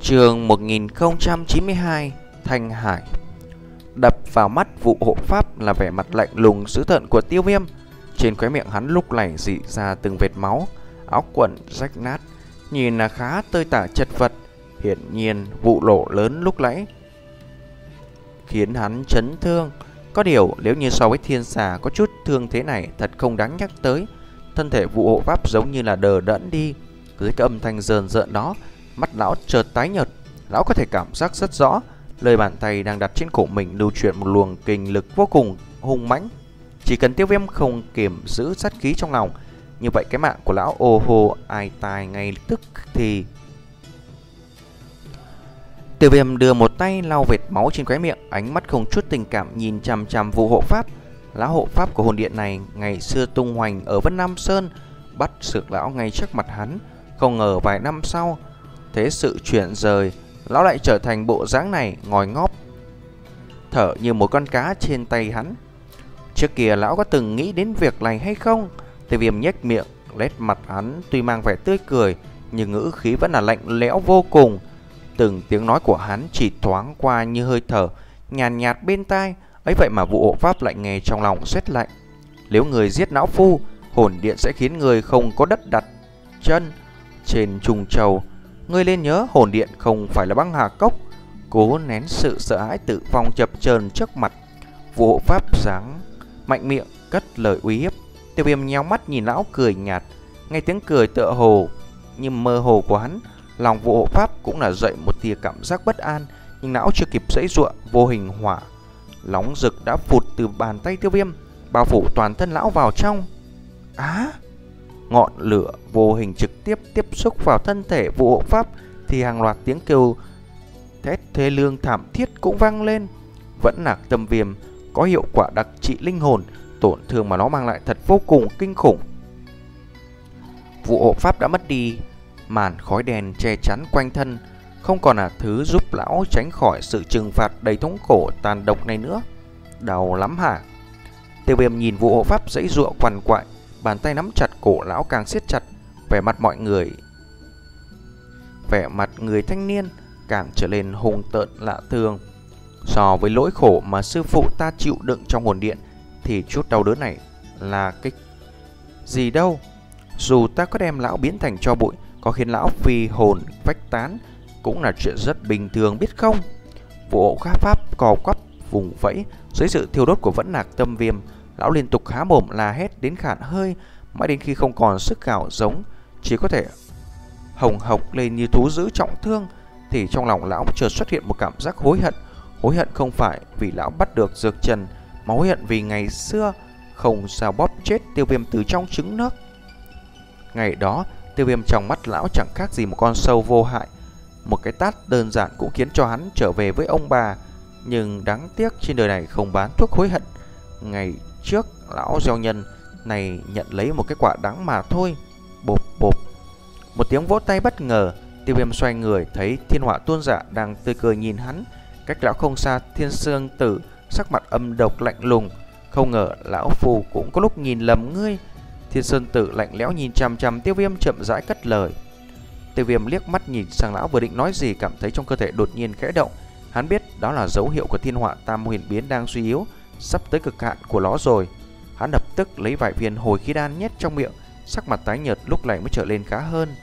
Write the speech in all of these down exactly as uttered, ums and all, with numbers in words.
Chương một nghìn không trăm chín mươi hai, Thanh Hải. Đập vào mắt vụ hộ pháp là vẻ mặt lạnh lùng dữ tợn của Tiêu Viêm. Trên khóe miệng hắn lúc này rỉ ra từng vệt máu, áo quần rách nát, nhìn là khá tơi tả chật vật. Hiển nhiên vụ nổ lớn lúc nãy khiến hắn chấn thương. Có điều nếu như so với thiên xà có chút thương thế này thật không đáng nhắc tới. Thân thể vụ hộ pháp giống như là đờ đẫn đi. Dưới cái âm thanh rờn rợn đó, mắt lão chợt tái nhợt. Lão có thể cảm giác rất rõ lời bàn tay đang đặt trên cổ mình lưu chuyển một luồng kình lực vô cùng hung mãnh. Chỉ cần Tiêu Viêm không kiềm giữ sát khí trong lòng, như vậy cái mạng của lão ô hô ai tai ngay tức thì. Tiêu Viêm đưa một tay lau vệt máu trên khóe miệng, ánh mắt không chút tình cảm nhìn chằm chằm vụ hộ pháp. Lão hộ pháp của hồn điện này ngày xưa tung hoành ở Vân Nam Sơn, bắt sược lão ngay trước mặt hắn. Không ngờ vài năm sau, thế sự chuyển rời, lão lại trở thành bộ dáng này, ngồi ngóp thở như một con cá trên tay hắn. Trước kia lão có từng nghĩ đến việc này hay không? Tiêu Viêm nhếch miệng, nét mặt hắn tuy mang vẻ tươi cười, nhưng ngữ khí vẫn là lạnh lẽo vô cùng. Từng tiếng nói của hắn chỉ thoáng qua như hơi thở nhàn nhạt, nhạt bên tai. Ấy vậy mà vụ hộ pháp lại nghe trong lòng rét lạnh. Nếu người giết lão phu, hồn điện sẽ khiến người không có đất đặt chân trên trùng châu. Ngươi nên nhớ hồn điện không phải là băng hà cốc. Cố nén sự sợ hãi tử vong chập chờn trước mặt, vụ hộ pháp giáng mạnh miệng cất lời uy hiếp. Tiêu Viêm nhéo mắt nhìn lão cười nhạt, nghe tiếng cười tựa hồ nhưng mơ hồ của hắn, lòng vụ hộ pháp cũng là dậy một tia cảm giác bất an. Nhưng lão chưa kịp giãy giụa, vô hình hỏa nóng rực đã phụt từ bàn tay Tiêu Viêm, bao phủ toàn thân lão vào trong. Á! À, ngọn lửa vô hình trực tiếp tiếp xúc vào thân thể vụ hộ pháp thì hàng loạt tiếng kêu thét thê lương thảm thiết cũng vang lên. Vẫn là tâm viêm có hiệu quả đặc trị linh hồn, tổn thương mà nó mang lại thật vô cùng kinh khủng. Vụ hộ pháp đã mất đi màn khói đen che chắn quanh thân, không còn là thứ giúp lão tránh khỏi sự trừng phạt đầy thống khổ tàn độc này nữa. Đau lắm hả? Tiêu Viêm nhìn vụ hộ pháp giãy giụa quằn quại, bàn tay nắm chặt cổ lão càng siết chặt. Vẻ mặt mọi người, vẻ mặt người thanh niên càng trở nên hung tợn lạ thường. So với nỗi khổ mà sư phụ ta chịu đựng trong hồn điện thì chút đau đớn này là cái gì đâu. Dù ta có đem lão biến thành tro bụi, có khiến lão phi hồn vách tán, cũng là chuyện rất bình thường biết không? Vụ hộ pháp cò quắp vùng vẫy dưới sự thiêu đốt của vẫn lạc tâm viêm. Lão liên tục há mồm la hét đến khản hơi, mãi đến khi không còn sức gào giống, chỉ có thể hồng hộc lên như thú dữ trọng thương, thì trong lòng lão chợt xuất hiện một cảm giác hối hận. Hối hận không phải vì lão bắt được dược trần, mà hối hận vì ngày xưa không sao bóp chết Tiêu Viêm từ trong trứng nước. Ngày đó Tiêu Viêm trong mắt lão chẳng khác gì một con sâu vô hại. Một cái tát đơn giản cũng khiến cho hắn trở về với ông bà. Nhưng đáng tiếc trên đời này không bán thuốc hối hận. Ngày trước lão gieo nhân này nhận lấy một cái quả đắng mà thôi. Bộp bộp, một tiếng vỗ tay bất ngờ. Tiêu Viêm xoay người thấy Thiên Hỏa Tôn Giả đang tươi cười nhìn hắn. Cách lão không xa, Thiên Sương Tử sắc mặt âm độc lạnh lùng. Không ngờ lão phù cũng có lúc nhìn lầm ngươi. Thiên Sơn Tử lạnh lẽo nhìn chằm chằm Tiêu Viêm, chậm rãi cất lời. Tiêu Viêm liếc mắt nhìn sang lão, vừa định nói gì cảm thấy trong cơ thể đột nhiên khẽ động. Hắn biết đó là dấu hiệu của Thiên Hỏa Tam Huyền Biến đang suy yếu, sắp tới cực hạn của nó rồi. Hắn lập tức lấy vài viên hồi khí đan nhét trong miệng, sắc mặt tái nhợt lúc này mới trở lên khá hơn.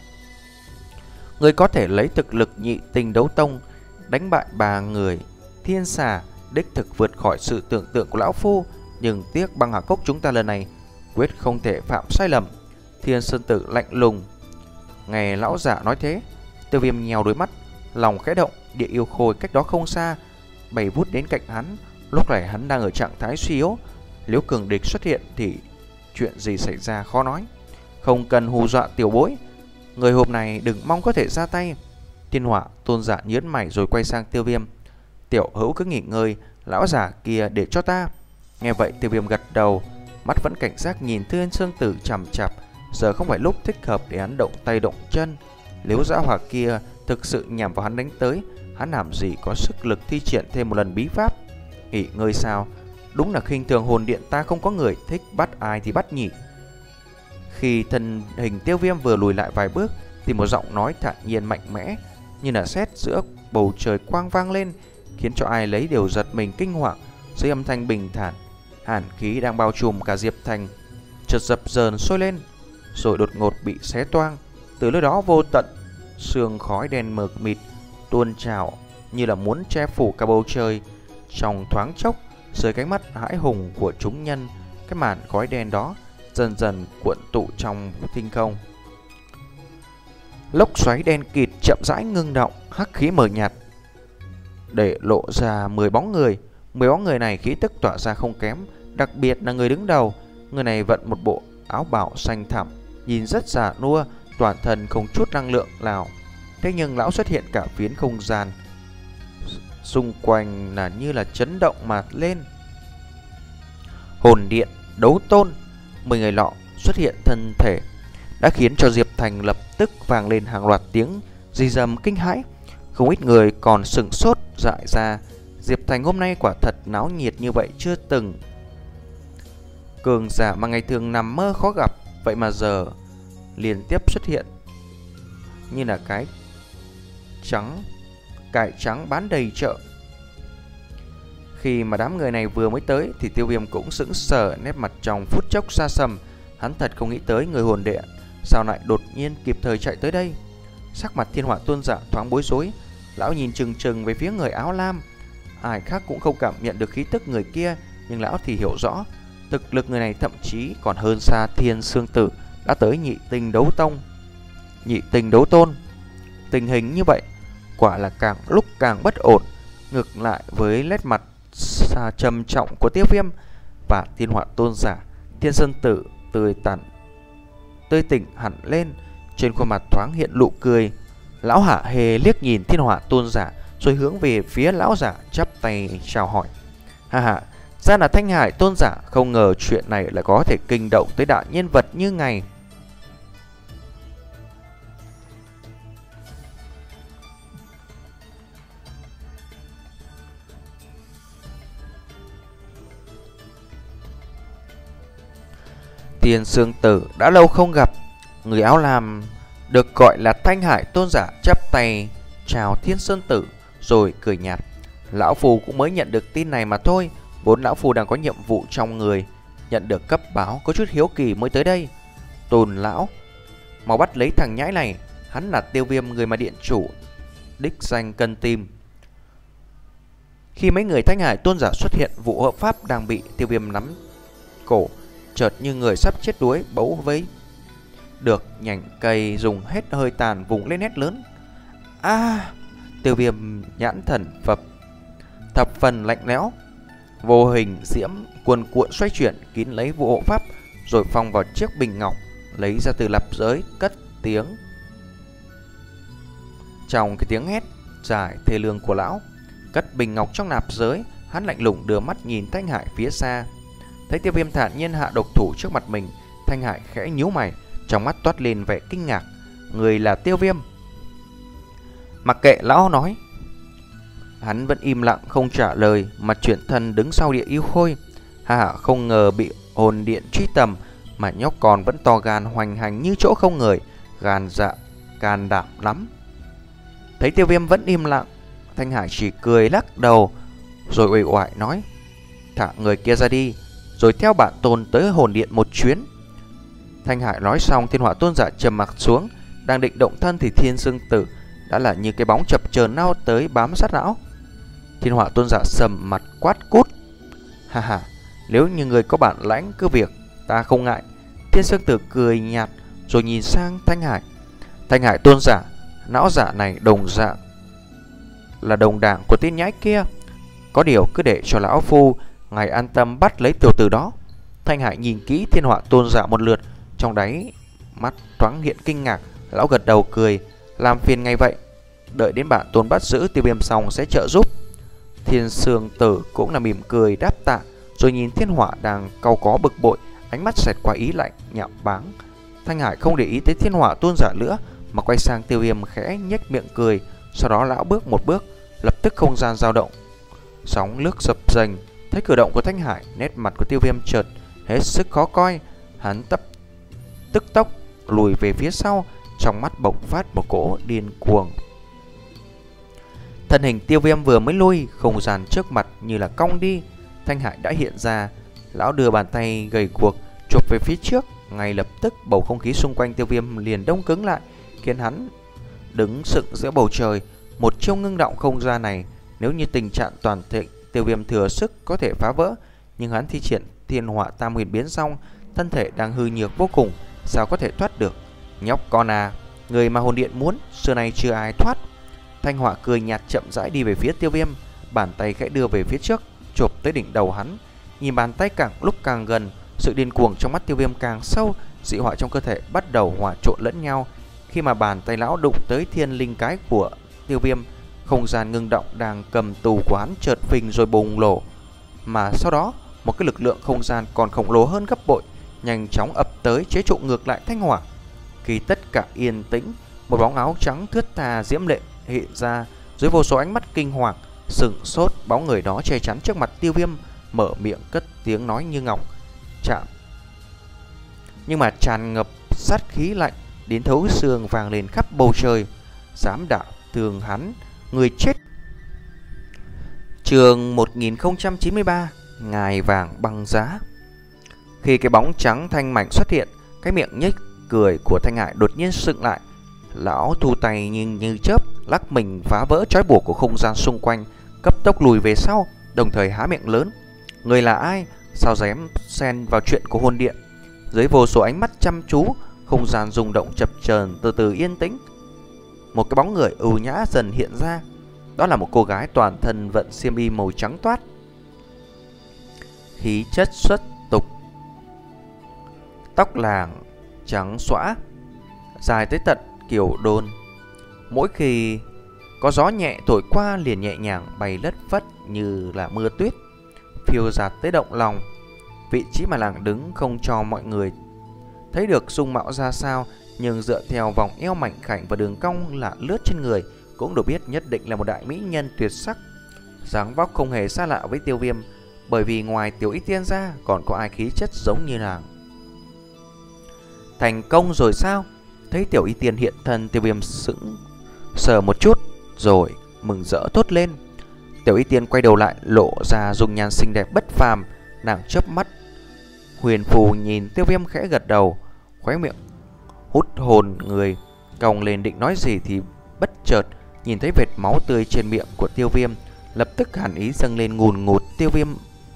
Người có thể lấy thực lực nhị tinh đấu tông đánh bại ba người thiên xà, đích thực vượt khỏi sự tưởng tượng của lão phu. Nhưng tiếc băng hà cốc chúng ta lần này quyết không thể phạm sai lầm. Thiên Sơn Tử lạnh lùng. Nghe lão giả nói thế, Tiêu Viêm nhèo đôi mắt, lòng khẽ động. Địa yêu khôi cách đó không xa bay vút đến cạnh hắn. Lúc này hắn đang ở trạng thái suy yếu, nếu cường địch xuất hiện thì chuyện gì xảy ra khó nói. Không cần hù dọa tiểu bối, người hộp này đừng mong có thể ra tay. Thiên Hỏa Tôn Giả nhớn mày rồi quay sang Tiêu Viêm. Tiểu hữu cứ nghỉ ngơi, lão giả kia để cho ta. Nghe vậy Tiêu Viêm gật đầu, mắt vẫn cảnh giác nhìn Thiên Sương Tử chằm chằm. Giờ không phải lúc thích hợp để hắn động tay động chân. Nếu dã hỏa kia thực sự nhằm vào hắn đánh tới, hắn làm gì có sức lực thi triển thêm một lần bí pháp. Nghỉ ngơi sao? Đúng là khinh thường hồn điện ta không có người thích bắt ai thì bắt nhỉ. Khi thân hình Tiêu Viêm vừa lùi lại vài bước thì một giọng nói thản nhiên mạnh mẽ như là sét giữa bầu trời quang vang lên, khiến cho ai lấy đều giật mình kinh hoàng. Dưới âm thanh bình thản, hàn khí đang bao trùm cả Diệp Thành chợt dập dờn sôi lên, rồi đột ngột bị xé toang. Từ nơi đó vô tận, sương khói đen mờ mịt tuôn trào như là muốn che phủ cả bầu trời. Trong thoáng chốc, dưới cái mắt hãi hùng của chúng nhân, cái màn khói đen đó dần dần cuộn tụ trong tinh không. Lốc xoáy đen kịt chậm rãi ngưng động, hắc khí mờ nhạt để lộ ra mười bóng người. Mười bóng người này khí tức tỏa ra không kém, đặc biệt là người đứng đầu. Người này vận một bộ áo bào xanh thẳm, nhìn rất già nua, toàn thân không chút năng lượng nào. Thế nhưng lão xuất hiện cả phiến không gian xung quanh là như là chấn động mà lên. Hồn điện đấu tôn, mười người lọ xuất hiện thân thể đã khiến cho Diệp Thành lập tức vang lên hàng loạt tiếng rì rầm kinh hãi. Không ít người còn sững sốt dại ra. Diệp Thành hôm nay quả thật náo nhiệt như vậy chưa từng. Cường giả mà ngày thường nằm mơ khó gặp, vậy mà giờ liên tiếp xuất hiện như là cái trắng cải trắng bán đầy chợ. Khi mà đám người này vừa mới tới thì Tiêu Viêm cũng sững sờ, nét mặt trong phút chốc xa sầm. Hắn thật không nghĩ tới người hồn điện sao lại đột nhiên kịp thời chạy tới đây. Sắc mặt Thiên Hỏa Tôn giả thoáng bối rối, lão nhìn chừng chừng về phía người áo lam. Ai khác cũng không cảm nhận được khí tức người kia, nhưng lão thì hiểu rõ thực lực người này thậm chí còn hơn xa Thiên Sương Tử đã tới nhị tinh đấu tông, nhị tinh đấu tôn. Tình hình như vậy quả là càng lúc càng bất ổn. Ngược lại với nét mặt xa trầm trọng của Tiêu Viêm và Thiên Hỏa Tôn giả, Thiên Sương Tử tươi tắn tươi tỉnh hẳn lên, trên khuôn mặt thoáng hiện nụ cười. Lão hạ hề liếc nhìn Thiên Hỏa Tôn giả, rồi hướng về phía lão giả chắp tay chào hỏi. Ha ha, ra là Thanh Hải Tôn giả, không ngờ chuyện này lại có thể kinh động tới đại nhân vật như ngài. Thiên Sương Tử đã lâu không gặp. Người áo lam được gọi là Thanh Hải Tôn giả chắp tay chào Thiên Sương Tử rồi cười nhạt. Lão Phù cũng mới nhận được tin này mà thôi. Vốn lão Phù đang có nhiệm vụ trong người, nhận được cấp báo, có chút hiếu kỳ mới tới đây. Tôn lão, mau bắt lấy thằng nhãi này, hắn là Tiêu Viêm, người mà điện chủ đích danh cần tìm. Khi mấy người Thanh Hải Tôn giả xuất hiện, vụ hợp pháp đang bị Tiêu Viêm nắm cổ, chợt như người sắp chết đuối, bấu với được nhành cây dùng hết hơi tàn vùng lên hét lớn. A! À, Tiêu Viêm nhãn thần phập thập phần lạnh lẽo, vô hình diễm cuồn cuộn xoay chuyển kín lấy vụ hộ pháp, rồi phong vào chiếc bình ngọc lấy ra từ nạp giới, cất tiếng. Trong cái tiếng hét dài thê lương của lão, cất bình ngọc trong nạp giới, hắn lạnh lùng đưa mắt nhìn Thanh Hải phía xa. Thấy Tiêu Viêm thản nhiên hạ độc thủ trước mặt mình, Thanh Hải khẽ nhíu mày, trong mắt toát lên vẻ kinh ngạc. Người là Tiêu Viêm? Mặc kệ lão nói, hắn vẫn im lặng không trả lời, mà chuyển thân đứng sau Địa Yêu Khôi. Hà hà, không ngờ bị hồn điện truy tầm mà nhóc con vẫn to gan hoành hành như chỗ không người, gan dạ can đảm lắm. Thấy Tiêu Viêm vẫn im lặng, Thanh Hải chỉ cười lắc đầu rồi uể oải nói: thả người kia ra đi, rồi theo bản tôn tới hồn điện một chuyến. Thanh Hải nói xong, Thiên Hỏa Tôn giả trầm mặc xuống, đang định động thân thì Thiên Sương Tử đã là như cái bóng chập chờn lao tới bám sát lão. Thiên Hỏa Tôn giả sầm mặt quát: cút! Ha ha, nếu như người có bản lãnh cứ việc, ta không ngại. Thiên Sương Tử cười nhạt rồi nhìn sang Thanh Hải. Thanh Hải Tôn giả, não giả này đồng dạng là đồng đảng của tên nhãi kia, có điều cứ để cho lão phu ngài an tâm bắt lấy tiểu tử đó. Thanh Hải nhìn kỹ Thiên Hỏa Tôn giả một lượt, trong đáy mắt thoáng hiện kinh ngạc. Lão gật đầu cười: làm phiền ngay vậy, đợi đến bản tôn bắt giữ Tiêu Viêm xong sẽ trợ giúp. Thiên Sương Tử cũng là mỉm cười đáp tạ, rồi nhìn Thiên Hỏa đang cau có bực bội, ánh mắt xẹt qua ý lạnh nhạo báng. Thanh Hải không để ý tới Thiên Hỏa Tôn giả nữa, mà quay sang Tiêu Viêm khẽ nhếch miệng cười. Sau đó lão bước một bước, lập tức không gian dao động, sóng nước dập dềnh. Thấy cử động của Thanh Hải, nét mặt của Tiêu Viêm chợt hết sức khó coi. Hắn tấp tức tốc lùi về phía sau, trong mắt bộc phát một cỗ điên cuồng. Thân hình Tiêu Viêm vừa mới lui, không gian trước mặt như là cong đi. Thanh Hải đã hiện ra. Lão đưa bàn tay gầy guộc chụp về phía trước. Ngay lập tức bầu không khí xung quanh Tiêu Viêm liền đông cứng lại, khiến hắn đứng sững giữa bầu trời. Một chiêu ngưng động không gian này, nếu như tình trạng toàn thịnh, Tiêu Viêm thừa sức có thể phá vỡ. Nhưng hắn thi triển Thiên Họa Tam Huyền biến xong, thân thể đang hư nhược vô cùng, sao có thể thoát được? Nhóc con à, người mà hồn điện muốn xưa nay chưa ai thoát. Thanh Họa cười nhạt chậm rãi đi về phía Tiêu Viêm, bàn tay khẽ đưa về phía trước, chộp tới đỉnh đầu hắn. Nhìn bàn tay càng lúc càng gần, sự điên cuồng trong mắt Tiêu Viêm càng sâu, dị hỏa trong cơ thể bắt đầu hòa trộn lẫn nhau. Khi mà bàn tay lão đụng tới thiên linh cái của Tiêu Viêm, không gian ngưng động đang cầm tù của hắn chợt phình rồi bùng nổ, mà sau đó một cái lực lượng không gian còn khổng lồ hơn gấp bội nhanh chóng ập tới chế trụ ngược lại Thanh Hỏa. Khi tất cả yên tĩnh, một bóng áo trắng thướt tha diễm lệ hiện ra dưới vô số ánh mắt kinh hoàng. Sừng sốt, bóng người đó che chắn trước mặt Tiêu Viêm, mở miệng cất tiếng nói như ngọc chạm, nhưng mà tràn ngập sát khí lạnh đến thấu xương vang lên khắp bầu trời. Dám đả thương hắn, người chết. Chương một nghìn không trăm chín mươi ba, Ngài Vàng Băng Giá. Khi cái bóng trắng thanh mảnh xuất hiện, cái miệng nhếch cười của Thanh Hải đột nhiên sững lại. Lão thu tay nhưng như chớp, lắc mình phá vỡ trói buộc của không gian xung quanh, cấp tốc lùi về sau, đồng thời há miệng lớn. Người là ai? Sao dám xen vào chuyện của hồn điện? Dưới vô số ánh mắt chăm chú, không gian rung động chập chờn, từ từ yên tĩnh. Một cái bóng người ưu nhã dần hiện ra. Đó là một cô gái toàn thân vận xiêm y màu trắng toát, khí chất xuất tục, tóc làng trắng xõa, dài tới tận kiểu đôn. Mỗi khi có gió nhẹ thổi qua liền nhẹ nhàng bay lất phất như là mưa tuyết, phiêu dạt tới động lòng. Vị trí mà làng đứng không cho mọi người thấy được dung mạo ra sao, nhưng dựa theo vòng eo mảnh khảnh và đường cong lạ lướt trên người cũng được biết nhất định là một đại mỹ nhân tuyệt sắc. Dáng vóc không hề xa lạ với Tiêu Viêm, bởi vì ngoài Tiểu Y Tiên ra còn có ai khí chất giống như nàng. Thành công rồi sao? Thấy Tiểu Y Tiên hiện thân, Tiêu Viêm sững sờ một chút rồi mừng rỡ thốt lên. Tiểu Y Tiên quay đầu lại, lộ ra dung nhan xinh đẹp bất phàm. Nàng chớp mắt huyền phù nhìn Tiêu Viêm khẽ gật đầu, khóe miệng hút hồn người cong lên định nói gì thì bất chợt nhìn thấy vệt máu tươi trên miệng của Tiêu Viêm, lập tức hàn ý dâng lên ngùn ngụt. Tiêu Viêm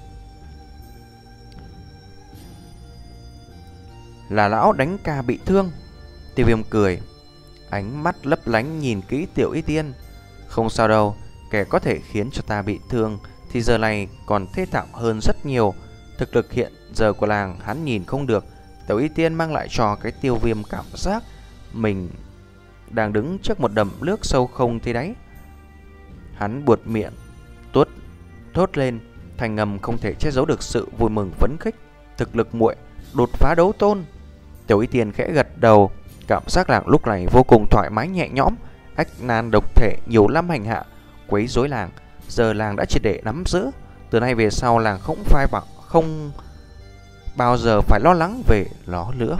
là lão đánh ca bị thương. Tiêu Viêm cười, ánh mắt lấp lánh nhìn kỹ Tiểu Y Tiên. Không sao đâu, kẻ có thể khiến cho ta bị thương thì giờ này còn thê thảm hơn rất nhiều. Thực lực hiện giờ của làng hắn nhìn không được. Tiểu Y Tiên mang lại cho cái Tiêu Viêm cảm giác mình đang đứng trước một đầm nước sâu không thấy đáy. Hắn buột miệng tuốt thốt lên, thành ngầm không thể che giấu được sự vui mừng phấn khích. Thực lực muội đột phá đấu tôn. Tiểu Y Tiên khẽ gật đầu, cảm giác làng lúc này vô cùng thoải mái nhẹ nhõm. Ách nan độc thể nhiều năm hành hạ quấy rối làng, giờ làng đã triệt để nắm giữ. Từ nay về sau làng không phải bảo không bao giờ phải lo lắng về nó nữa.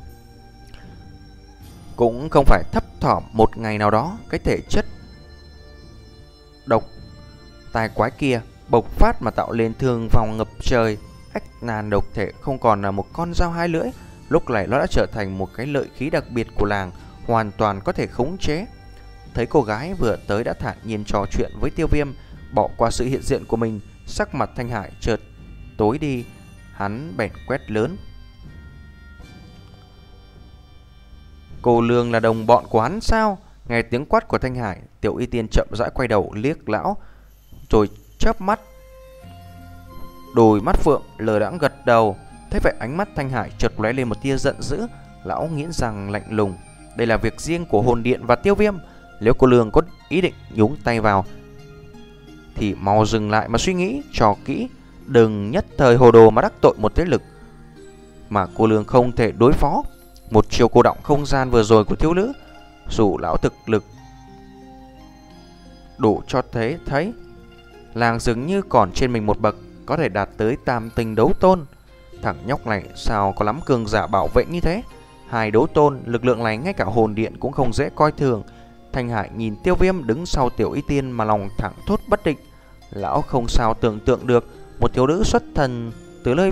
Cũng không phải thấp thỏm một ngày nào đó cái thể chất độc tai quái kia bộc phát mà tạo lên thương vong ngập trời. Ách nan độc thể không còn là một con dao hai lưỡi, lúc này nó đã trở thành một cái lợi khí đặc biệt của làng, hoàn toàn có thể khống chế. Thấy cô gái vừa tới đã thản nhiên trò chuyện với Tiêu Viêm, bỏ qua sự hiện diện của mình, sắc mặt Thanh Hải chợt tối đi. Hắn bèn quét lớn. Cô Lương là đồng bọn của hắn sao? Nghe tiếng quát của Thanh Hải, Tiểu Y Tiên chậm rãi quay đầu liếc lão, rồi chớp mắt, đôi mắt phượng lờ đãng gật đầu. Thế vậy ánh mắt Thanh Hải chợt lóe lên một tia giận dữ. Lão nghiến răng lạnh lùng, đây là việc riêng của hồn điện và Tiêu Viêm. Nếu cô Lương có ý định nhúng tay vào thì mau dừng lại mà suy nghĩ cho kỹ, đừng nhất thời hồ đồ mà đắc tội một thế lực mà cô Lương không thể đối phó. Một chiều cô động không gian vừa rồi của thiếu nữ, dù lão thực lực đủ cho thế thấy, làng dường như còn trên mình một bậc, có thể đạt tới tam tinh đấu tôn. Thằng nhóc này sao có lắm cường giả bảo vệ như thế? Hai đấu tôn, lực lượng này ngay cả hồn điện cũng không dễ coi thường. Thanh Hải nhìn Tiêu Viêm đứng sau Tiểu Y Tiên mà lòng thẳng thốt bất định. Lão không sao tưởng tượng được một thiếu nữ xuất thần từ nơi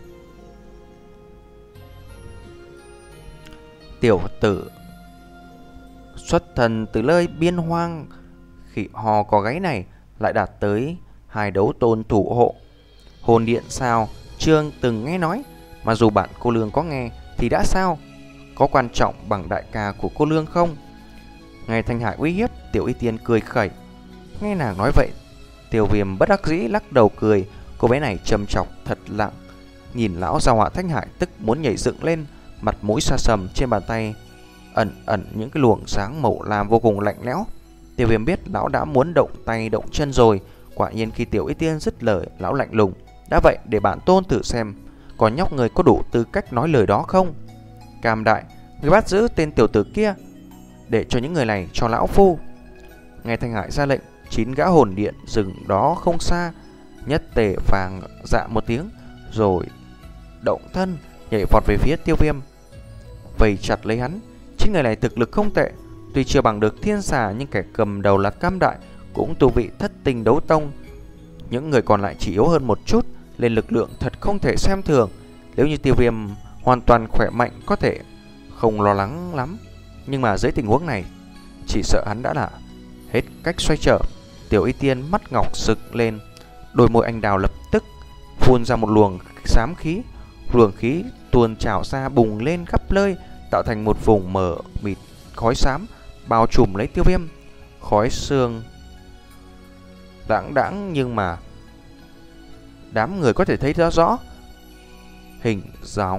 tiểu tử xuất thần từ nơi biên hoang khỉ hò có gáy này lại đạt tới hai đấu tôn thủ hộ. Hồn điện sao? Trương từng nghe nói, mà dù bạn cô lương có nghe thì đã sao? Có quan trọng bằng đại ca của cô lương không? Nghe Thanh Hải uy hiếp, Tiểu Y Tiên cười khẩy. Nghe nàng nói vậy, Tiêu Viêm bất đắc dĩ lắc đầu cười. Cô bé này trầm chọc thật lặng. Nhìn lão gia hỏa Thanh Hải tức muốn nhảy dựng lên, mặt mũi xa sầm, trên bàn tay ẩn ẩn những cái luồng sáng màu lam vô cùng lạnh lẽo. Tiêu Viêm biết lão đã muốn động tay động chân rồi. Quả nhiên khi Tiểu Y Tiên dứt lời, lão lạnh lùng. Đã vậy, để bản tôn thử xem còn nhóc người có đủ tư cách nói lời đó không. Cam đại, người bắt giữ tên tiểu tử kia, để cho những người này cho lão phu. Nghe Thanh Hải ra lệnh, chín gã hồn điện dừng đó không xa, nhất tề vàng dạ một tiếng, rồi động thân nhảy vọt về phía Tiêu Viêm, vây chặt lấy hắn. Chín người này thực lực không tệ, tuy chưa bằng được thiên xà, nhưng kẻ cầm đầu là Cam đại cũng tu vị thất tình đấu tông. Những người còn lại chỉ yếu hơn một chút, lên lực lượng thật không thể xem thường. Nếu như Tiêu Viêm hoàn toàn khỏe mạnh có thể không lo lắng lắm, nhưng mà dưới tình huống này chỉ sợ hắn đã là hết cách xoay trở. Tiểu Y Tiên mắt ngọc sực lên, đôi môi anh đào lập tức phun ra một luồng xám khí. Luồng khí tuôn trào ra bùng lên khắp nơi, tạo thành một vùng mờ mịt khói xám bao trùm lấy Tiêu Viêm. Khói sương đãng đãng, nhưng mà đám người có thể thấy rõ rõ hình dáng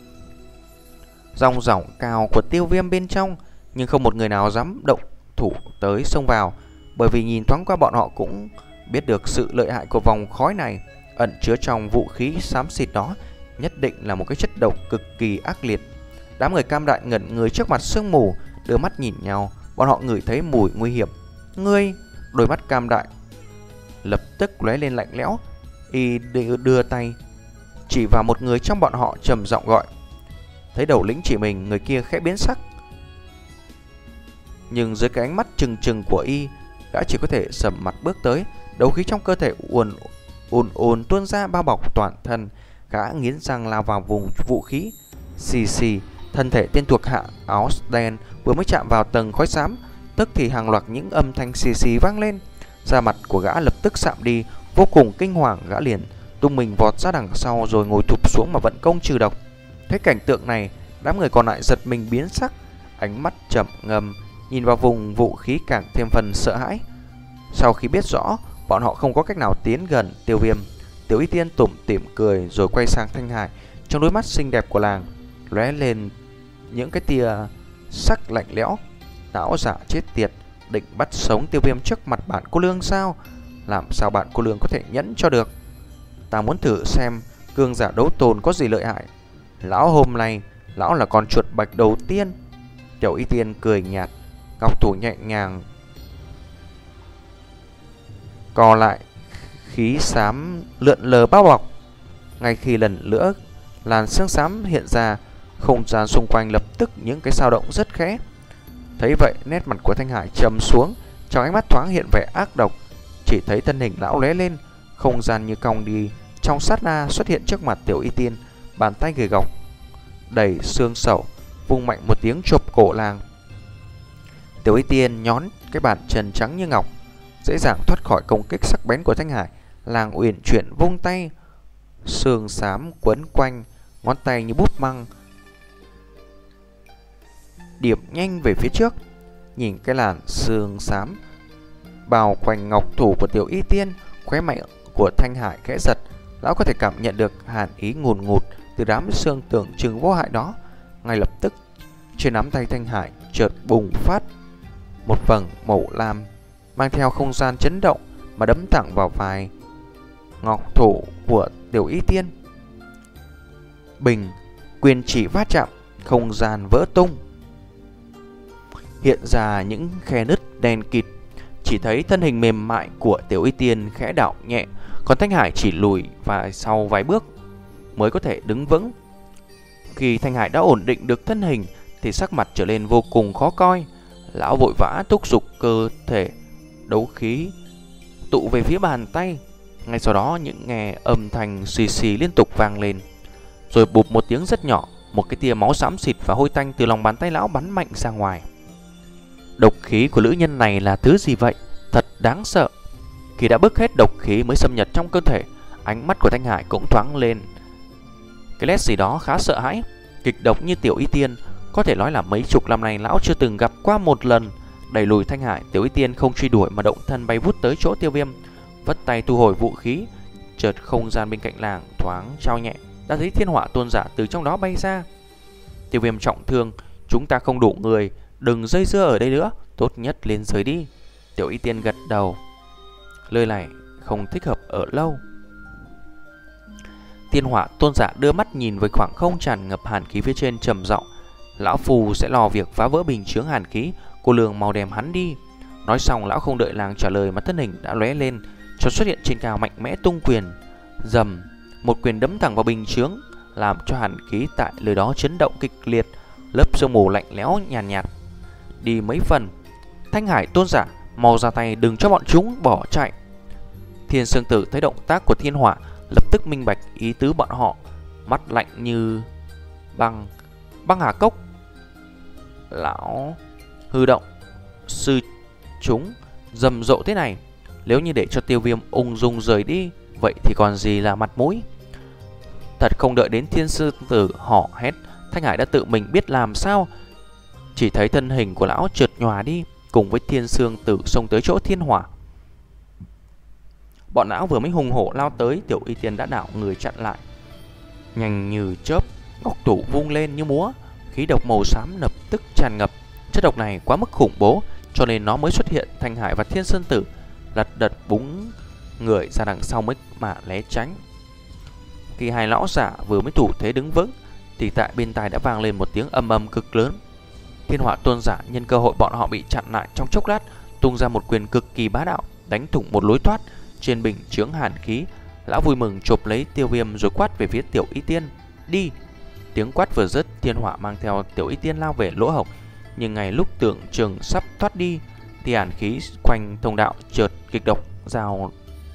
dòng dòng cao của Tiêu Viêm bên trong, nhưng không một người nào dám động thủ tới xông vào, bởi vì nhìn thoáng qua bọn họ cũng biết được sự lợi hại của vòng khói này. Ẩn chứa trong vũ khí xám xịt đó nhất định là một cái chất độc cực kỳ ác liệt. Đám người Cam đại ngẩn người trước mặt sương mù, đưa mắt nhìn nhau, bọn họ ngửi thấy mùi nguy hiểm. Ngươi! Đôi mắt Cam đại lập tức lóe lên lạnh lẽo, y đưa, đưa tay chỉ vào một người trong bọn họ, trầm giọng gọi. Thấy đầu lĩnh chỉ mình, người kia khẽ biến sắc, nhưng dưới cái ánh mắt trừng trừng của y, gã chỉ có thể sầm mặt bước tới. Đấu khí trong cơ thể ùn ùn ùn tuôn ra bao bọc toàn thân. Gã nghiến răng lao vào vùng vũ khí. Xì xì, thân thể tên thuộc hạ áo đen vừa mới chạm vào tầng khói xám, tức thì hàng loạt những âm thanh xì xì vang lên. Da mặt của gã lập tức sạm đi, vô cùng kinh hoàng. Gã liền tung mình vọt ra đằng sau, rồi ngồi thụp xuống mà vận công trừ độc. Thấy cảnh tượng này, đám người còn lại giật mình biến sắc, ánh mắt trầm ngâm nhìn vào vùng vũ khí càng thêm phần sợ hãi. Sau khi biết rõ bọn họ không có cách nào tiến gần Tiêu Viêm, Tiểu Y Tiên tủm tỉm cười rồi quay sang Thanh Hải. Trong đôi mắt xinh đẹp của nàng lóe lên những cái tia sắc lạnh lẽo. Não giả chết tiệt, định bắt sống Tiêu Viêm trước mặt bạn cô lương sao? Làm sao bạn cô lương có thể nhẫn cho được? Ta muốn thử xem cường giả đấu tồn có gì lợi hại. Lão hôm nay, lão là con chuột bạch đầu tiên. Tiểu Y Tiên cười nhạt, ngọc thủ nhẹ nhàng co lại, khí xám lượn lờ bao bọc. Ngay khi lần nữa làn sương xám hiện ra, không gian xung quanh lập tức những cái dao động rất khẽ. Thấy vậy, nét mặt của Thanh Hải trầm xuống, trong ánh mắt thoáng hiện vẻ ác độc. Chỉ thấy thân hình lão lóe lên, không gian như cong đi, trong sát na xuất hiện trước mặt Tiểu Y Tiên, bàn tay gầy gộc đầy xương sẩu, vung mạnh một tiếng chộp cổ làng. Tiểu Y Tiên nhón cái bàn chân trắng như ngọc, dễ dàng thoát khỏi công kích sắc bén của Thanh Hải. Làng uyển chuyển vung tay, sương xám quấn quanh, ngón tay như bút măng điểm nhanh về phía trước. Nhìn cái làn sương xám bao quanh ngọc thủ của Tiểu Y Tiên, khóe miệng của Thanh Hải khẽ giật. Lão có thể cảm nhận được hàn ý ngùn ngụt từ đám sương tưởng chừng vô hại đó. Ngay lập tức, trên nắm tay Thanh Hải chợt bùng phát một vầng màu lam, mang theo không gian chấn động mà đấm thẳng vào vai ngọc thủ của Tiểu Y Tiên. Bình, quyền chỉ va chạm, không gian vỡ tung, hiện ra những khe nứt đen kịt. Chỉ thấy thân hình mềm mại của Tiểu Y Tiên khẽ đảo nhẹ, còn Thanh Hải chỉ lùi và sau vài bước mới có thể đứng vững. Khi Thanh Hải đã ổn định được thân hình thì sắc mặt trở lên vô cùng khó coi. Lão vội vã thúc giục cơ thể đấu khí tụ về phía bàn tay. Ngay sau đó những nghe âm thanh xì xì liên tục vang lên. Rồi bụp một tiếng rất nhỏ, một cái tia máu xám xịt và hôi tanh từ lòng bàn tay lão bắn mạnh ra ngoài. Độc khí của nữ nhân này là thứ gì vậy? Thật đáng sợ. Khi đã bức hết độc khí mới xâm nhập trong cơ thể, ánh mắt của Thanh Hải cũng thoáng lên cái nét gì đó khá sợ hãi. Kịch độc như Tiểu Y Tiên, có thể nói là mấy chục năm nay lão chưa từng gặp qua một lần. Đẩy lùi Thanh Hải, Tiểu Y Tiên không truy đuổi mà động thân bay vút tới chỗ Tiêu Viêm, vất tay thu hồi vũ khí. Chợt không gian bên cạnh làng thoáng trao nhẹ, đã thấy Thiên Hỏa Tôn Giả từ trong đó bay ra. Tiêu Viêm trọng thương, chúng ta không đủ người, đừng dây dưa ở đây nữa, tốt nhất lên rời đi. Tiểu Y Tiên gật đầu, lời này không thích hợp ở lâu. Thiên Hỏa Tôn Giả đưa mắt nhìn về khoảng không tràn ngập hàn khí phía trên, trầm giọng: lão phù sẽ lo việc phá vỡ bình chướng hàn khí, cô lường màu đem hắn đi. Nói xong lão không đợi làng trả lời mà thân hình đã lóe lên, cho xuất hiện trên cao, mạnh mẽ tung quyền. Dầm, một quyền đấm thẳng vào bình chướng, làm cho hàn khí tại nơi đó chấn động kịch liệt. Lớp sương mù lạnh lẽo nhàn nhạt, nhạt đi mấy phần. Thanh Hải Tôn Giả, mau ra tay, đừng cho bọn chúng bỏ chạy. Thiên Sương Tử thấy động tác của Thiên Hỏa, lập tức minh bạch ý tứ bọn họ, mắt lạnh như băng. Băng Hà Cốc, lão hư động sư chúng rầm rộ thế này, nếu như để cho Tiêu Viêm ung dung rời đi, vậy thì còn gì là mặt mũi. Thật không đợi đến Thiên Sư Tử họ hét, Thanh Hải đã tự mình biết làm sao. Chỉ thấy thân hình của lão trượt nhòa đi, cùng với Thiên Sương Tử xông tới chỗ Thiên Hỏa. Bọn lão vừa mới hùng hổ lao tới, Tiểu Y Tiên đã đảo người chặn lại. Nhanh như chớp, ngọc thủ vung lên như múa, khí độc màu xám lập tức tràn ngập. Chất độc này quá mức khủng bố, cho nên nó mới xuất hiện. Thanh Hải và Thiên Sơn Tử lật đật búng người ra đằng sau mới mà né tránh. Khi hai lão giả vừa mới thủ thế đứng vững, thì tại bên tai đã vang lên một tiếng âm âm cực lớn. Thiên Hỏa Tôn Giả nhân cơ hội bọn họ bị chặn lại trong chốc lát, tung ra một quyền cực kỳ bá đạo, đánh thủng một lối thoát trên bình chướng hàn khí. Lão vui mừng chộp lấy Tiêu Viêm rồi quát về phía Tiểu Y Tiên: đi! Tiếng quát vừa dứt, Thiên Hỏa mang theo Tiểu Y Tiên lao về lỗ hổng. Nhưng ngay lúc tưởng chừng sắp thoát đi, thì hàn khí quanh thông đạo chợt kịch độc dao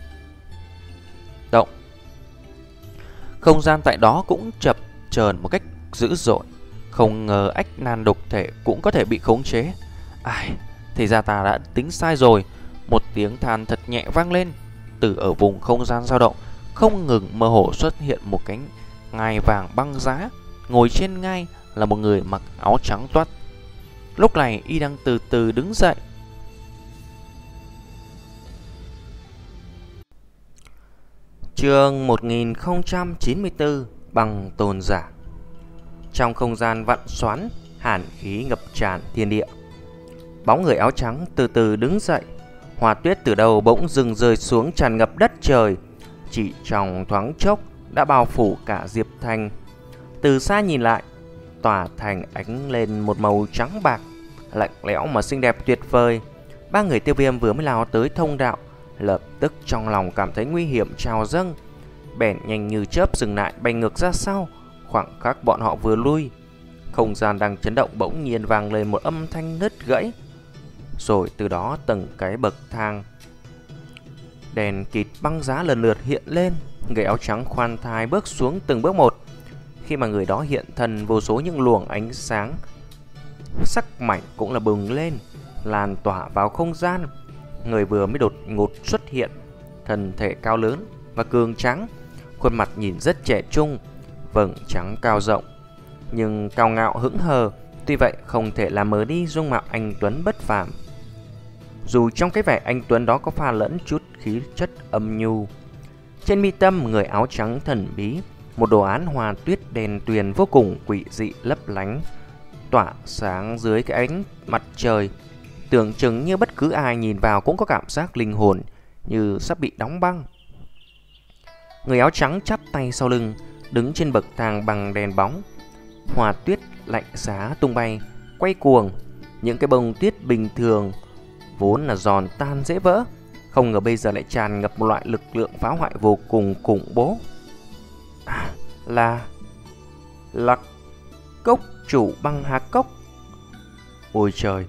động. Không gian tại đó cũng chập chờn một cách dữ dội. Không ngờ ách nan độc thể cũng có thể bị khống chế. Ai, thì ra ta đã tính sai rồi. Một tiếng than thật nhẹ vang lên. Từ ở vùng không gian dao động, không ngừng mơ hồ xuất hiện một cánh ngai vàng băng giá. Ngồi trên ngai là một người mặc áo trắng toát. Lúc này y đang từ từ đứng dậy. Chương một nghìn không trăm chín mươi tư, Băng Tôn Giả. Trong không gian vặn xoắn, hàn khí ngập tràn thiên địa. Bóng người áo trắng từ từ đứng dậy. Hoa tuyết từ đầu bỗng dừng rơi xuống, tràn ngập đất trời. Chỉ trong thoáng chốc đã bao phủ cả Diệp Thành. Từ xa nhìn lại, tòa thành ánh lên một màu trắng bạc, lạnh lẽo mà xinh đẹp tuyệt vời. Ba người Tiêu Viêm vừa mới lao tới thông đạo, lập tức trong lòng cảm thấy nguy hiểm trào dâng, bèn nhanh như chớp dừng lại, bay ngược ra sau. Khoảng khắc bọn họ vừa lui, không gian đang chấn động bỗng nhiên vang lên một âm thanh nứt gãy. Rồi từ đó từng cái bậc thang đèn kịt băng giá lần lượt hiện lên. Người áo trắng khoan thai bước xuống từng bước một. Khi mà người đó hiện thân, vô số những luồng ánh sáng sắc mảnh cũng là bừng lên, lan tỏa vào không gian. Người vừa mới đột ngột xuất hiện, thân thể cao lớn và cường tráng, khuôn mặt nhìn rất trẻ trung, vầng trắng cao rộng nhưng cao ngạo hững hờ. Tuy vậy không thể làm mờ đi dung mạo anh tuấn bất phàm, dù trong cái vẻ anh tuấn đó có pha lẫn chút khí chất âm nhu. Trên mi tâm người áo trắng thần bí, một đồ án hoa tuyết đen tuyền vô cùng quỷ dị lấp lánh, tỏa sáng dưới cái ánh mặt trời, tưởng chừng như bất cứ ai nhìn vào cũng có cảm giác linh hồn như sắp bị đóng băng. Người áo trắng chắp tay sau lưng, đứng trên bậc thang bằng đèn bóng. Hoa tuyết lạnh giá tung bay, quay cuồng. Những cái bông tuyết bình thường vốn là giòn tan dễ vỡ, không ngờ bây giờ lại tràn ngập một loại lực lượng phá hoại vô cùng khủng bố. À, là là cốc chủ Băng Hà Cốc. Ôi trời,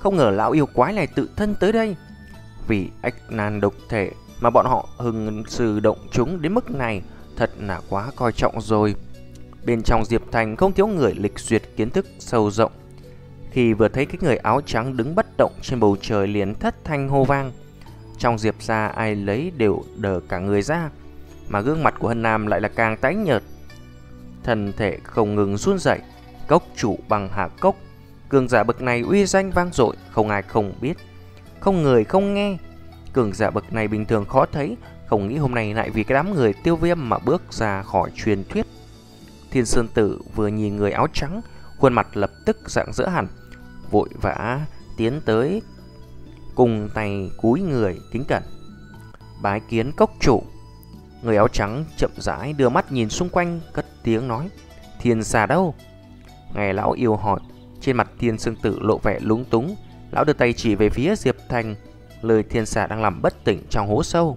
Không ngờ lão yêu quái này tự thân tới đây. Vì ách nan độc thể mà bọn họ hừng sử động chúng đến mức này, thật là quá coi trọng rồi. Bên trong Diệp Thành không thiếu người lịch duyệt kiến thức sâu rộng. Khi vừa thấy cái người áo trắng đứng bất động trên bầu trời liền thất thanh hô vang. Trong Diệp gia ai lấy đều đờ cả người ra, mà gương mặt của Hân Nam lại là càng tái nhợt. Thân thể không ngừng run rẩy. Cốc chủ Bằng Hà Cốc, cường giả bậc này uy danh vang dội, không ai không biết, không người không nghe. Cường giả bậc này bình thường khó thấy, không nghĩ hôm nay lại vì cái đám người Tiêu Viêm mà bước ra khỏi truyền thuyết. Thiên Sơn Tử vừa nhìn người áo trắng, khuôn mặt lập tức rạng rỡ hẳn, vội vã tiến tới, cùng tay cúi người kính cẩn bái kiến cốc chủ. Người áo trắng chậm rãi đưa mắt nhìn xung quanh, cất tiếng nói: Thiên xà đâu? Nghe lão yêu hỏi, trên mặt Thiên Sơn Tử lộ vẻ lúng túng. Lão đưa tay chỉ về phía Diệp Thành, lời thiên xà đang nằm bất tỉnh trong hố sâu.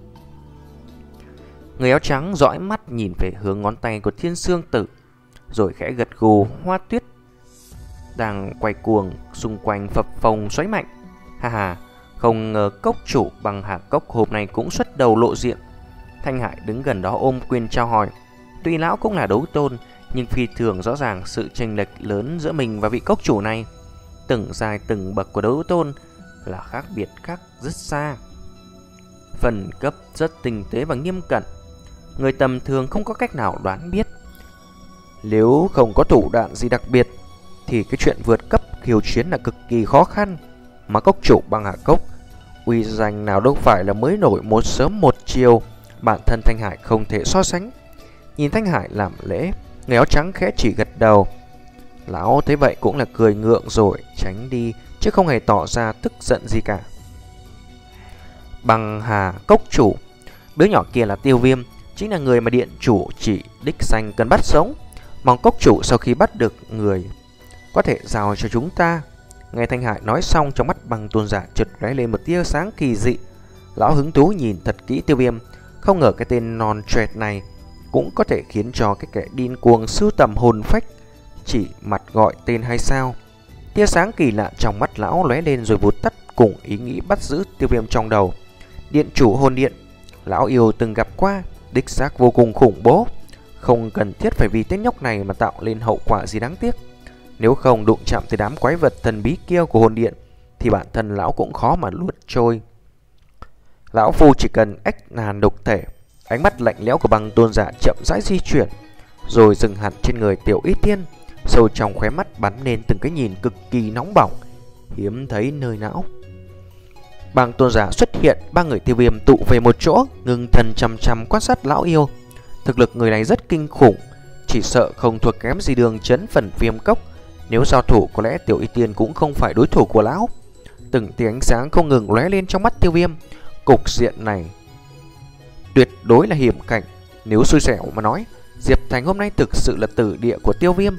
Người áo trắng dõi mắt nhìn về hướng ngón tay của Thiên Sơn Tử, rồi khẽ gật gù. Hoa tuyết đang quay cuồng xung quanh phập phồng xoáy mạnh. Ha ha, không ngờ cốc chủ Bằng Hà Cốc hôm nay cũng xuất đầu lộ diện. Thanh Hải đứng gần đó ôm quyền trao hỏi. Tuy lão cũng là đấu tôn, nhưng phi thường rõ ràng sự chênh lệch lớn giữa mình và vị cốc chủ này. Từng dài từng bậc của đấu tôn là khác biệt khác rất xa, phần cấp rất tinh tế và nghiêm cẩn, người tầm thường không có cách nào đoán biết. Nếu không có thủ đoạn gì đặc biệt thì cái chuyện vượt cấp khiêu chiến là cực kỳ khó khăn. Mà cốc chủ Bằng Hà Cốc uy danh nào đâu phải là mới nổi một sớm một chiều, bản thân Thanh Hải không thể so sánh. Nhìn Thanh Hải làm lễ, người áo trắng khẽ chỉ gật đầu. Lão thấy vậy cũng là cười ngượng rồi tránh đi, chứ không hề tỏ ra tức giận gì cả. Bằng Hà Cốc chủ, đứa nhỏ kia là Tiêu Viêm, chính là người mà điện chủ chỉ đích danh cần bắt sống. Mong cốc chủ sau khi bắt được người có thể giao cho chúng ta. Nghe Thanh Hải nói xong, trong mắt Bằng Tôn giả chợt lóe lên một tia sáng kỳ dị. Lão hứng thú nhìn thật kỹ Tiêu Viêm, không ngờ cái tên non trẻ này cũng có thể khiến cho cái kẻ điên cuồng sưu tầm hồn phách chỉ mặt gọi tên hay sao. Tia sáng kỳ lạ trong mắt lão lóe lên rồi vụt tắt, cùng ý nghĩ bắt giữ Tiêu Viêm trong đầu. Điện chủ hồn điện, lão yêu từng gặp qua, đích xác vô cùng khủng bố. Không cần thiết phải vì tên nhóc này mà tạo lên hậu quả gì đáng tiếc. Nếu không đụng chạm tới đám quái vật thần bí kia của hồn điện thì bản thân lão cũng khó mà luốt trôi. Lão phu chỉ cần ách nàn độc thể. Ánh mắt lạnh lẽo của Băng Tôn giả chậm rãi di chuyển, rồi dừng hẳn trên người Tiểu Y Tiên. Sâu trong khóe mắt bắn lên từng cái nhìn cực kỳ nóng bỏng, hiếm thấy nơi não. Băng Tôn giả xuất hiện, ba người Tiêu Viêm tụ về một chỗ, ngưng thần chăm chăm quan sát lão yêu. Thực lực người này rất kinh khủng, chỉ sợ không thua kém gì Đường Chấn phần Viêm Cốc. Nếu giao thủ có lẽ Tiểu Y Tiên cũng không phải đối thủ của lão. Từng tia ánh sáng không ngừng lóe lên trong mắt Tiêu Viêm. Cục diện này tuyệt đối là hiểm cảnh. Nếu xui xẻo mà nói, Diệp Thành hôm nay thực sự là tử địa của Tiêu Viêm.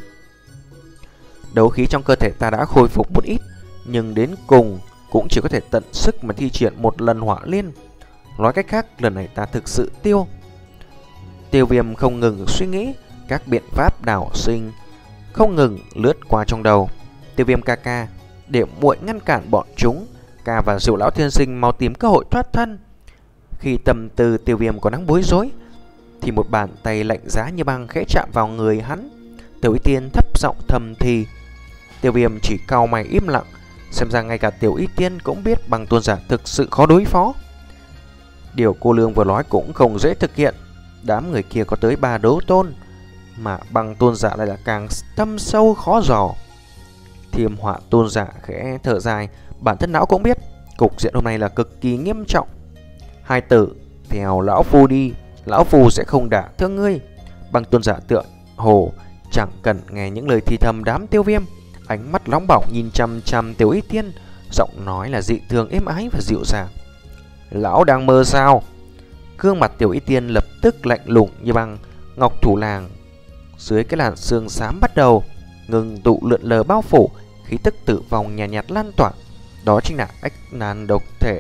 Đấu khí trong cơ thể ta đã khôi phục một ít, nhưng đến cùng cũng chỉ có thể tận sức mà thi triển một lần hỏa liên. Nói cách khác, lần này ta thực sự tiêu. Tiêu Viêm không ngừng suy nghĩ các biện pháp đảo sinh, không ngừng lướt qua trong đầu. Tiêu Viêm ca ca, để muội ngăn cản bọn chúng, ca và Diệu lão thiên sinh mau tìm cơ hội thoát thân. Khi tâm tư Tiêu Viêm có đang bối rối thì một bàn tay lạnh giá như băng khẽ chạm vào người hắn. Tiểu Y Tiên thấp giọng thầm thì. Tiêu Viêm chỉ cau mày im lặng. Xem ra ngay cả Tiểu Y Tiên cũng biết Băng Tôn giả thực sự khó đối phó. Điều cô Lương vừa nói cũng không dễ thực hiện. Đám người kia có tới ba đấu tôn, mà Băng Tôn giả lại là càng thâm sâu khó dò. Thiềm Hỏa Tôn giả khẽ thở dài. Bản thân lão cũng biết cục diện hôm nay là cực kỳ nghiêm trọng. Hai tử, theo lão phu đi, lão phu sẽ không đả thương ngươi. Băng Tôn giả tựa hồ chẳng cần nghe những lời thì thầm đám Tiêu Viêm, ánh mắt nóng bỏng nhìn chăm chăm Tiểu Y Tiên, giọng nói là dị thường êm ái và dịu dàng. Lão đang mơ sao? Gương mặt Tiểu Y Tiên lập tức lạnh lùng như băng. Ngọc thủ làng dưới cái làn sương xám bắt đầu ngừng tụ lượn lờ bao phủ, khí tức tử vong nhạt nhạt lan tỏa. Đó chính là ách nan độc thể.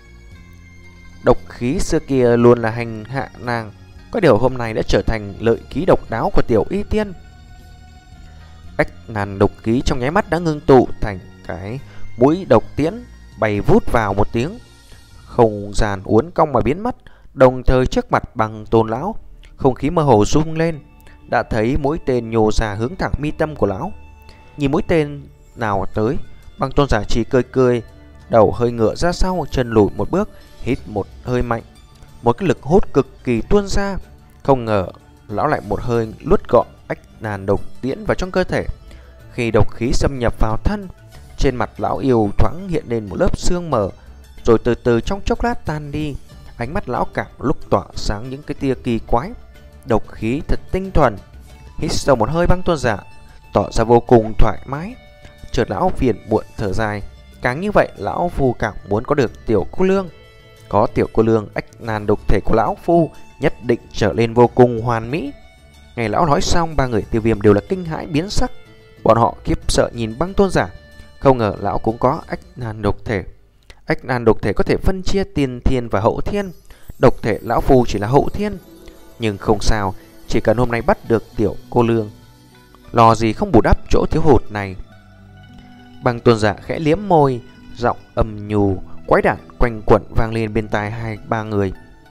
Độc khí xưa kia luôn là hành hạ nàng, có điều hôm nay đã trở thành lợi khí độc đáo của Tiểu Y Tiên. Ách nan độc khí trong nháy mắt đã ngưng tụ thành cái mũi độc tiễn bay vút vào một tiếng, không gian uốn cong mà biến mất. Đồng thời trước mặt Băng Tôn lão, không khí mơ hồ rung lên, đã thấy mũi tên nhô ra hướng thẳng mi tâm của lão. Nhìn mũi tên nào tới, Băng Tôn giả chỉ cười cười, đầu hơi ngựa ra sau, chân lùi một bước, hít một hơi mạnh. Một cái lực hút cực kỳ tuôn ra. Không ngờ lão lại một hơi luốt gọn ách nàn độc tiễn vào trong cơ thể. Khi độc khí xâm nhập vào thân, trên mặt lão yêu thoáng hiện lên một lớp sương mờ, rồi từ từ trong chốc lát tan đi. Ánh mắt lão càng lúc tỏa sáng những cái tia kỳ quái. Độc khí thật tinh thuần. Hít sâu một hơi, Băng Tôn giả tỏ ra vô cùng thoải mái. Chợt lão phiền muộn thở dài. Càng như vậy, lão phu càng muốn có được tiểu cô lương. Có tiểu cô lương, ách nan độc thể của lão phu nhất định trở lên vô cùng hoàn mỹ. Ngày lão nói xong, ba người Tiêu Viêm đều là kinh hãi biến sắc. Bọn họ khiếp sợ nhìn Băng Tôn giả. Không ngờ lão cũng có ách nan độc thể. Ách nan độc thể có thể phân chia tiền thiên và hậu thiên. Độc thể lão phu chỉ là hậu thiên. Nhưng không sao, chỉ cần hôm nay bắt được tiểu cô lương, lo gì không bù đắp chỗ thiếu hụt này. Băng Tôn giả khẽ liếm môi, giọng âm nhu quái đản quanh quẩn vang lên bên tai hai ba người.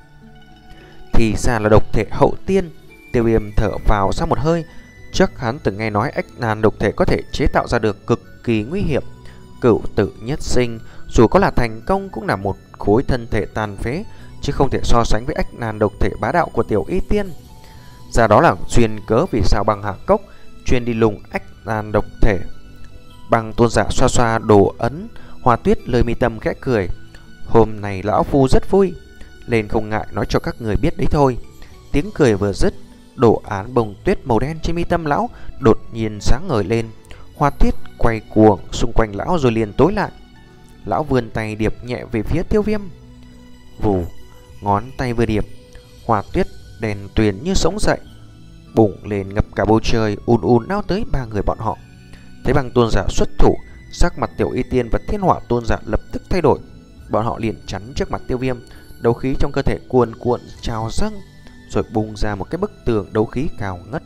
Thì ra là độc thể hậu tiên. Tiêu Viêm thở vào ra một hơi. Trước hắn từng nghe nói ách nan độc thể có thể chế tạo ra được cực kỳ nguy hiểm, cửu tử nhất sinh. Dù có là thành công cũng là một khối thân thể tàn phế, chứ không thể so sánh với ách nan độc thể bá đạo của tiểu y tiên. Ra đó là duyên cớ vì sao Băng Hà Cốc chuyên đi lùng ách nan độc thể. Băng Tôn giả xoa xoa đồ ấn Hoa Tuyết, lời mi tâm khẽ cười. Hôm nay lão phu rất vui, lên không ngại nói cho các người biết đấy thôi. Tiếng cười vừa dứt, đồ án bông tuyết màu đen trên mi tâm lão đột nhiên sáng ngời lên. Hoa Tuyết quay cuồng xung quanh lão rồi liền tối lại. Lão vươn tay điệp nhẹ về phía Tiêu Viêm. Vù, ngón tay vừa điệp, Hoa Tuyết đèn tuyền như sống dậy, bùng lên ngập cả bầu trời, ùn ùn lao tới ba người bọn họ. Thấy Băng Tôn giả xuất thủ, sắc mặt tiểu y tiên và Thiên Hỏa Tôn giả lập tức thay đổi. Bọn họ liền chắn trước mặt Tiêu Viêm. Đấu khí trong cơ thể cuồn cuộn trào dâng, rồi bùng ra một cái bức tường đấu khí cao ngất.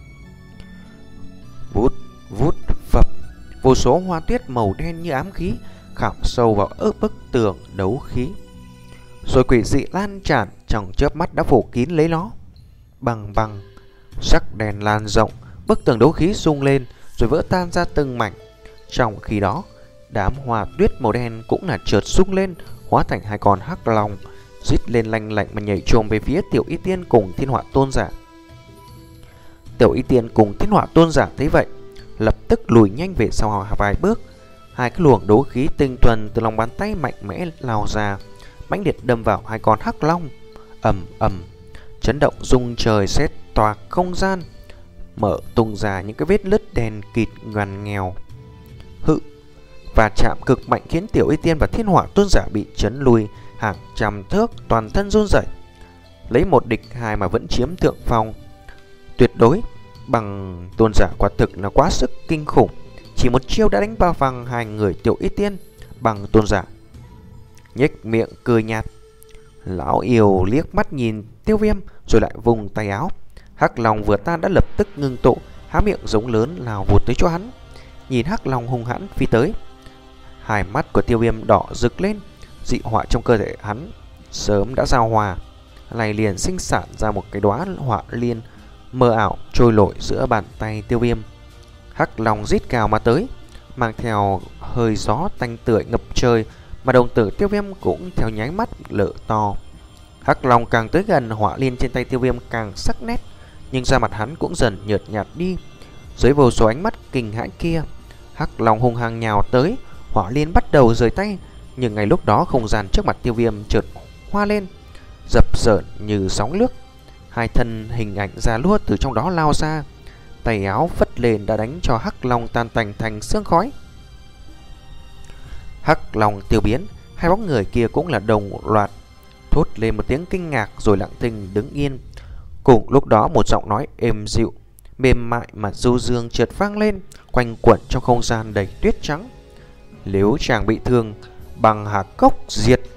Vút vút phập, vô số hoa tuyết màu đen như ám khí khảm sâu vào ức bức tường đấu khí, rồi quỷ dị lan tràn, trong chớp mắt đã phủ kín lấy nó. Bằng bằng, sắc đèn lan rộng, bức tường đấu khí rung lên rồi vỡ tan ra từng mảnh. Trong khi đó, đám hoa tuyết màu đen cũng là chợt rung lên, hóa thành hai con hắc long, rít lên lanh lạnh mà nhảy trồm về phía tiểu y tiên cùng Thiên Hỏa Tôn giả. Tiểu y tiên cùng Thiên Hỏa Tôn giả thấy vậy, lập tức lùi nhanh về sau vài bước. Hai cái luồng đấu khí tinh thuần từ lòng bàn tay mạnh mẽ lao ra, mãnh liệt đâm vào hai con hắc long. Ầm ầm, chấn động rung trời sét toạc không gian, mở tung ra những cái vết nứt đen kịt ngoằn nghèo. Hự, và chạm cực mạnh khiến tiểu y tiên và Thiên Hỏa Tôn giả bị chấn lùi hàng trăm thước, toàn thân run rẩy. Lấy một địch hai mà vẫn chiếm thượng phong tuyệt đối, Băng Tôn giả quả thực là quá sức kinh khủng. Chỉ một chiêu đã đánh bao văng hai người tiểu y tiên. Băng Tôn giả nhếch miệng cười nhạt. Lão yêu liếc mắt nhìn Tiêu Viêm rồi lại vùng tay áo. Hắc long vừa tan đã lập tức ngưng tụ, há miệng giống lớn lao vụt tới chỗ hắn. Nhìn hắc long hung hãn phi tới, hai mắt của Tiêu Viêm đỏ rực lên. Dị hỏa trong cơ thể hắn sớm đã giao hòa, này liền sinh sản ra một cái đóa hỏa liên mơ ảo trôi nổi giữa bàn tay Tiêu Viêm. Hắc long rít cào mà tới, mang theo hơi gió tanh tưởi ngập trời, mà đồng tử Tiêu Viêm cũng theo nháy mắt lở to. Hắc long càng tới gần, hỏa liên trên tay Tiêu Viêm càng sắc nét, nhưng da mặt hắn cũng dần nhợt nhạt đi. Dưới vô số ánh mắt kinh hãi kia, Hắc long hung hăng nhào tới, hỏa liên bắt đầu rời tay. Nhưng ngay lúc đó không gian trước mặt Tiêu Viêm chợt hoa lên, dập dờn như sóng nước. Hai thân hình ảnh già lua từ trong đó lao ra, tay áo phất lên đã đánh cho hắc long tan tành thành sương khói. Hắc long tiêu biến, hai bóng người kia cũng là đồng loạt thốt lên một tiếng kinh ngạc rồi lặng thinh đứng yên. Cùng lúc đó một giọng nói êm dịu, mềm mại mà du dương chợt vang lên, quanh quẩn trong không gian đầy tuyết trắng. Nếu chàng bị thương, Băng Hà Cốc diệt.